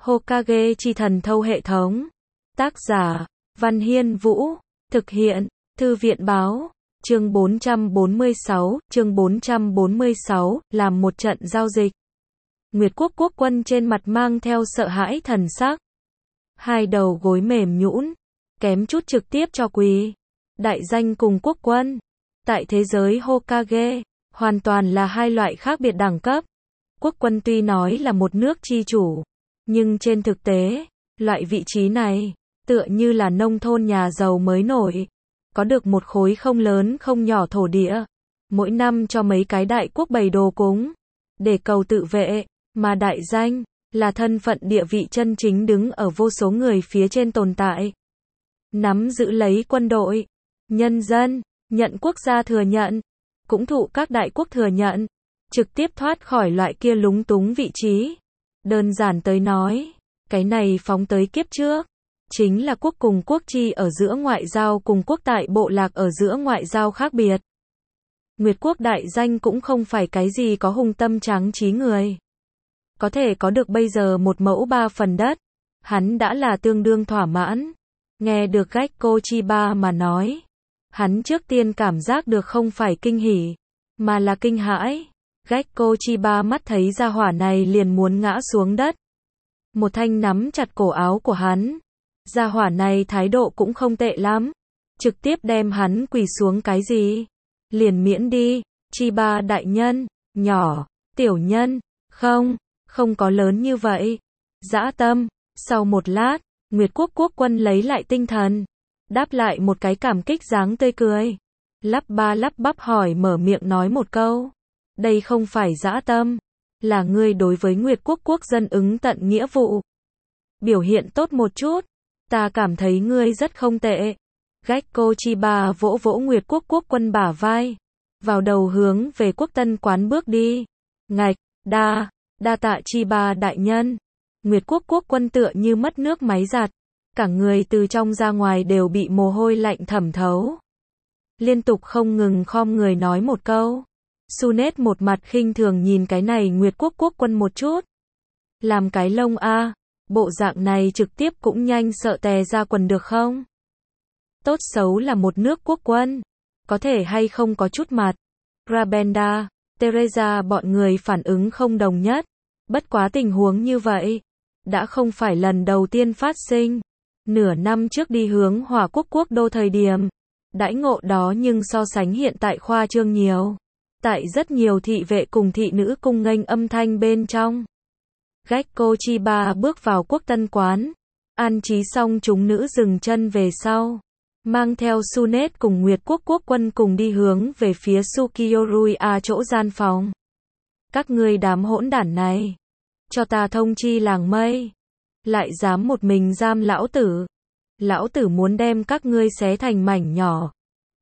Hokage chi thần thâu hệ thống. Tác giả, Văn Hiên Vũ. Thực hiện, Thư viện Báo. Chương 446, làm một trận giao dịch. Nguyệt Quốc quốc quân trên mặt mang theo sợ hãi thần sắc. Hai đầu gối mềm nhũn, kém chút trực tiếp cho quỳ. Đại danh cùng quốc quân. Tại thế giới Hokage, hoàn toàn là hai loại khác biệt đẳng cấp. Quốc quân tuy nói là một nước chi chủ, nhưng trên thực tế, loại vị trí này, tựa như là nông thôn nhà giàu mới nổi. Có được một khối không lớn không nhỏ thổ địa, mỗi năm cho mấy cái đại quốc bày đồ cúng, để cầu tự vệ, mà đại danh, là thân phận địa vị chân chính đứng ở vô số người phía trên tồn tại. Nắm giữ lấy quân đội, nhân dân, nhận quốc gia thừa nhận, cũng thụ các đại quốc thừa nhận, trực tiếp thoát khỏi loại kia lúng túng vị trí. Đơn giản tới nói, cái này phóng tới kiếp trước, chính là quốc cùng quốc chi ở giữa ngoại giao cùng quốc tại bộ lạc ở giữa ngoại giao khác biệt. Nguyệt Quốc đại danh cũng không phải cái gì có hùng tâm tráng trí người. Có thể có được bây giờ 1 mẫu 3 phần đất, hắn đã là tương đương thỏa mãn. Nghe được Gekko Chiba mà nói, hắn trước tiên cảm giác được không phải kinh hỉ, mà là kinh hãi. Gekko Chiba mắt thấy gia hỏa này liền muốn ngã xuống đất. Một thanh nắm chặt cổ áo của hắn. Gia hỏa này thái độ cũng không tệ lắm. Trực tiếp đem hắn quỳ xuống cái gì? Liền miễn đi, Chiba đại nhân, nhỏ, tiểu nhân, không có lớn như vậy. Dã tâm. Sau một lát, Nguyệt Quốc quốc quân lấy lại tinh thần, đáp lại một cái cảm kích dáng tươi cười. Lắp ba lắp bắp hỏi mở miệng nói một câu. Đây không phải dã tâm, là ngươi đối với Nguyệt Quốc quốc dân ứng tận nghĩa vụ. Biểu hiện tốt một chút, ta cảm thấy ngươi rất không tệ. Gekko Chiba vỗ vỗ Nguyệt Quốc quốc quân bả vai, vào đầu hướng về quốc tân quán bước đi. Ngạch, đa tạ Chiba đại nhân. Nguyệt Quốc quốc quân tựa như mất nước máy giặt, cả người từ trong ra ngoài đều bị mồ hôi lạnh thẩm thấu. Liên tục không ngừng khom người nói một câu. Sunet một mặt khinh thường nhìn cái này Nguyệt Quốc quốc quân một chút. Làm cái lông a, bộ dạng này trực tiếp cũng nhanh sợ tè ra quần được không? Tốt xấu là một nước quốc quân, có thể hay không có chút mặt. Rabenda, Teresa bọn người phản ứng không đồng nhất. Bất quá tình huống như vậy, đã không phải lần đầu tiên phát sinh. Nửa năm trước đi hướng Hỏa Quốc quốc đô thời điểm, đãi ngộ đó nhưng so sánh hiện tại khoa trương nhiều. Tại rất nhiều thị vệ cùng thị nữ cung nghênh âm thanh bên trong, Gekko Chiba bước vào quốc tân quán, an trí xong chúng nữ dừng chân về sau, mang theo Sunet cùng Nguyệt Quốc quốc quân cùng đi hướng về phía Sukiyoruya chỗ gian phòng. Các ngươi đám hỗn đản này, cho ta thông chi làng mây, lại dám một mình giam lão tử muốn đem các ngươi xé thành mảnh nhỏ.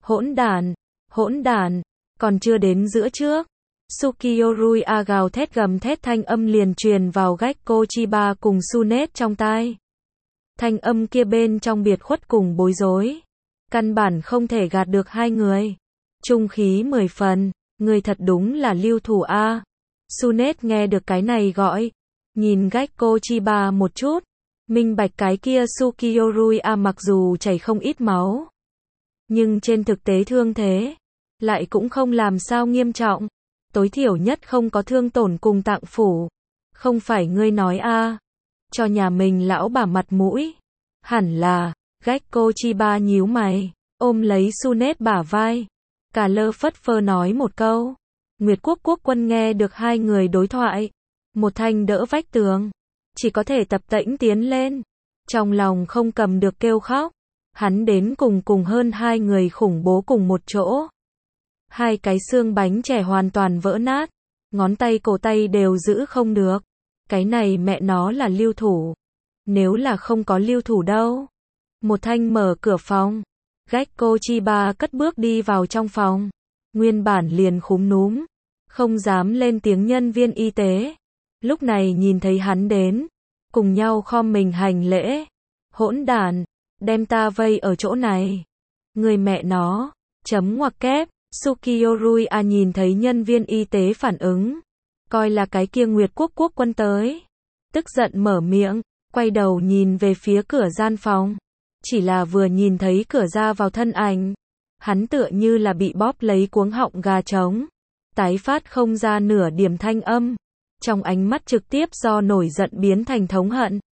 Hỗn đản, còn chưa đến giữa trước. Sukiyoruya gào thét gầm thét thanh âm liền truyền vào Gekko Chiba cùng Sunet trong tai. Thanh âm kia bên trong biệt khuất cùng bối rối, căn bản không thể gạt được hai người. Trung khí 10 phần, người thật đúng là lưu thủ a. Sunet nghe được cái này gọi, nhìn Gekko Chiba một chút, minh bạch cái kia Sukiyoruya mặc dù chảy không ít máu, nhưng trên thực tế thương thế lại cũng không làm sao nghiêm trọng, tối thiểu nhất không có thương tổn cùng tạng phủ. Không phải ngươi nói a, cho nhà mình lão bà mặt mũi. Hẳn là. Gekko Chiba nhíu mày, ôm lấy Sunet bả vai, cả lơ phất phơ nói một câu. Nguyệt Quốc quốc quân nghe được hai người đối thoại, một thanh đỡ vách tường, chỉ có thể tập tễnh tiến lên, trong lòng không cầm được kêu khóc. Hắn đến cùng hơn hai người khủng bố cùng một chỗ. Hai cái xương bánh chè hoàn toàn vỡ nát, ngón tay cổ tay đều giữ không được. Cái này mẹ nó là lưu thủ. Nếu là không có lưu thủ đâu. Một thanh mở cửa phòng, Gekko Chiba cất bước đi vào trong phòng. Nguyên bản liền khúm núm, không dám lên tiếng nhân viên y tế. Lúc này nhìn thấy hắn đến, cùng nhau khom mình hành lễ. Hỗn đản, đem ta vây ở chỗ này. Người mẹ nó, chấm ngoặc kép. Sukiyoruya nhìn thấy nhân viên y tế phản ứng, coi là cái kia Nguyệt Quốc quốc quân tới. tức giận mở miệng, quay đầu nhìn về phía cửa gian phòng. Chỉ là vừa nhìn thấy cửa ra vào thân ảnh, hắn tựa như là bị bóp lấy cuống họng gà trống, tái phát không ra nửa điểm thanh âm, trong ánh mắt trực tiếp do nổi giận biến thành thống hận.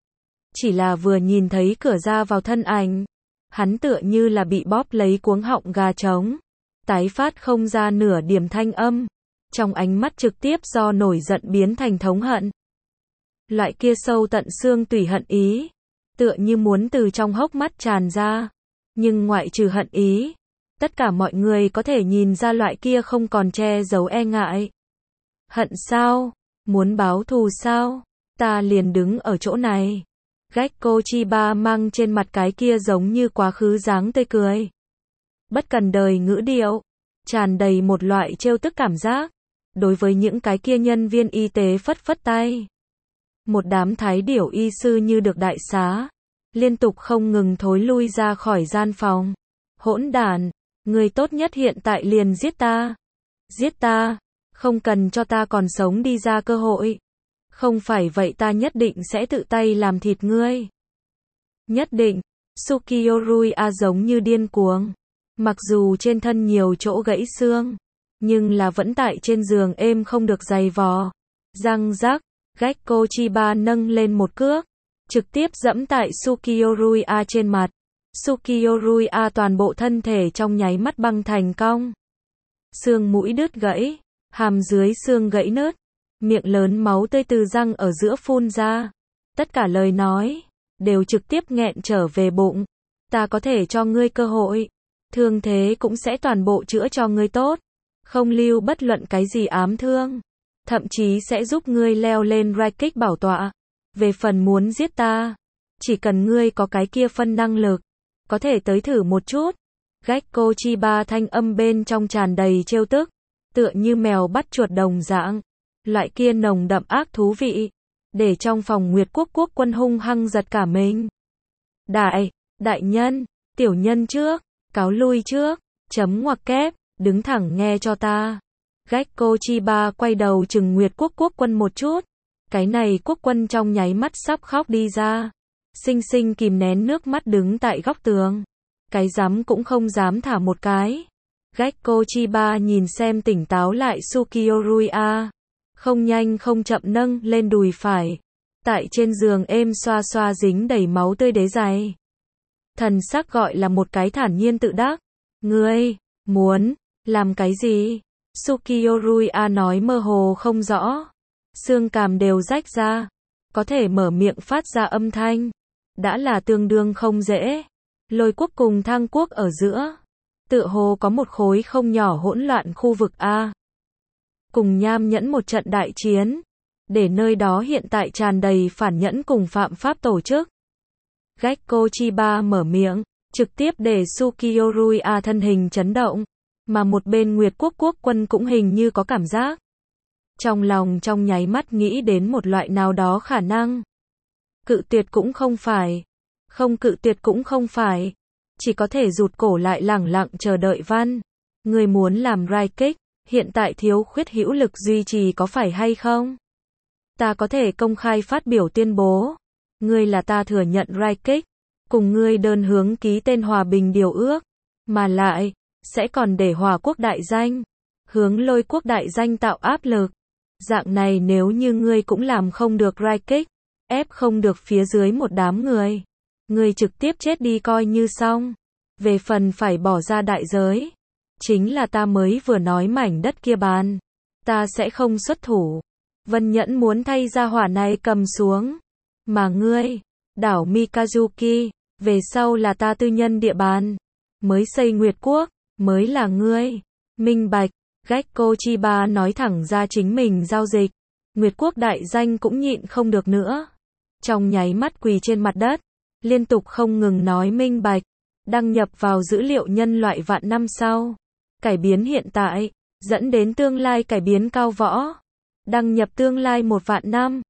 Chỉ là vừa nhìn thấy cửa ra vào thân ảnh, hắn tựa như là bị bóp lấy cuống họng gà trống, tái phát không ra nửa điểm thanh âm, trong ánh mắt trực tiếp do nổi giận biến thành thống hận. Loại kia sâu tận xương tủy hận ý, tựa như muốn từ trong hốc mắt tràn ra, nhưng ngoại trừ hận ý, tất cả mọi người có thể nhìn ra loại kia không còn che giấu e ngại. Hận sao? Muốn báo thù sao? Ta liền đứng ở chỗ này. Gekko Chiba mang trên mặt cái kia giống như quá khứ dáng tươi cười. Bất cần đời ngữ điệu, tràn đầy một loại trêu tức cảm giác. Đối với những cái kia nhân viên y tế phất phất tay. Một đám thái điểu y sư như được đại xá, liên tục không ngừng thối lui ra khỏi gian phòng. Hỗn đản, người tốt nhất hiện tại liền giết ta. Giết ta, không cần cho ta còn sống đi ra cơ hội. Không phải vậy ta nhất định sẽ tự tay làm thịt ngươi. Nhất định, Sukiyoruya giống như điên cuồng. Mặc dù trên thân nhiều chỗ gãy xương, nhưng là vẫn tại trên giường êm không được giày vò. Răng rắc, Gekko Chiba nâng lên một cước, trực tiếp dẫm tại Sukiyoruya trên mặt. Sukiyoruya toàn bộ thân thể trong nháy mắt băng thành cong. Xương mũi đứt gãy, hàm dưới xương gãy nứt, miệng lớn máu tươi từ răng ở giữa phun ra. Tất cả lời nói đều trực tiếp nghẹn trở về bụng. Ta có thể cho ngươi cơ hội, thương thế cũng sẽ toàn bộ chữa cho ngươi tốt, không lưu bất luận cái gì ám thương, thậm chí sẽ giúp ngươi leo lên Raikik bảo tọa. Về phần muốn giết ta, chỉ cần ngươi có cái kia phân năng lực, có thể tới thử một chút. Gekko Chiba thanh âm bên trong tràn đầy trêu tức, tựa như mèo bắt chuột đồng dạng, loại kia nồng đậm ác thú vị, để trong phòng Nguyệt Quốc quốc quân hung hăng giật cả mình. Đại nhân, tiểu nhân trước, cáo lui trước, chấm ngoặc kép, đứng thẳng nghe cho ta. Gekko Chiba quay đầu chừng Nguyệt Quốc quốc quân một chút, cái này quốc quân trong nháy mắt sắp khóc đi ra, xinh xinh kìm nén nước mắt đứng tại góc tường, cái dám cũng không dám thả một cái. Gekko Chiba nhìn xem tỉnh táo lại Sukiyoruya, không nhanh không chậm nâng lên đùi phải, tại trên giường êm xoa xoa dính đầy máu tươi đế giày. Thần sắc gọi là một cái thản nhiên tự đắc. Ngươi, muốn, làm cái gì? Sukiyoruya nói mơ hồ không rõ. Xương cằm đều rách ra, có thể mở miệng phát ra âm thanh, đã là tương đương không dễ. Lôi quốc cùng Thang quốc ở giữa, tựa hồ có một khối không nhỏ hỗn loạn khu vực A. Cùng nham nhẫn một trận đại chiến, để nơi đó hiện tại tràn đầy phản nhẫn cùng phạm pháp tổ chức. Gekko Chiba mở miệng, trực tiếp để Sukiyoruya thân hình chấn động, mà một bên Nguyệt Quốc quốc quân cũng hình như có cảm giác. Trong lòng trong nháy mắt nghĩ đến một loại nào đó khả năng. Cự tuyệt cũng không phải, không cự tuyệt cũng không phải, chỉ có thể rụt cổ lại lẳng lặng chờ đợi văn. Người muốn làm Raikik, hiện tại thiếu khuyết hữu lực duy trì có phải hay không? Ta có thể công khai phát biểu tuyên bố, ngươi là ta thừa nhận Raikik, cùng ngươi đơn hướng ký tên hòa bình điều ước, mà lại, sẽ còn để Hòa quốc đại danh, hướng Lôi quốc đại danh tạo áp lực. Dạng này nếu như ngươi cũng làm không được Raikik, ép không được phía dưới một đám người, ngươi trực tiếp chết đi coi như xong. Về phần phải bỏ ra đại giới, chính là ta mới vừa nói mảnh đất kia bán, ta sẽ không xuất thủ. Vân Nhẫn muốn thay ra hỏa này cầm xuống, mà ngươi, đảo Mikazuki, về sau là ta tư nhân địa bàn, mới xây Nguyệt Quốc, mới là ngươi. Minh bạch, Gekko Chiba nói thẳng ra chính mình giao dịch. Nguyệt Quốc đại danh cũng nhịn không được nữa. Trong nháy mắt quỳ trên mặt đất, liên tục không ngừng nói minh bạch, đăng nhập vào dữ liệu nhân loại vạn năm sau. Cải biến hiện tại, dẫn đến tương lai cải biến cao võ. Đăng nhập tương lai 1 vạn năm.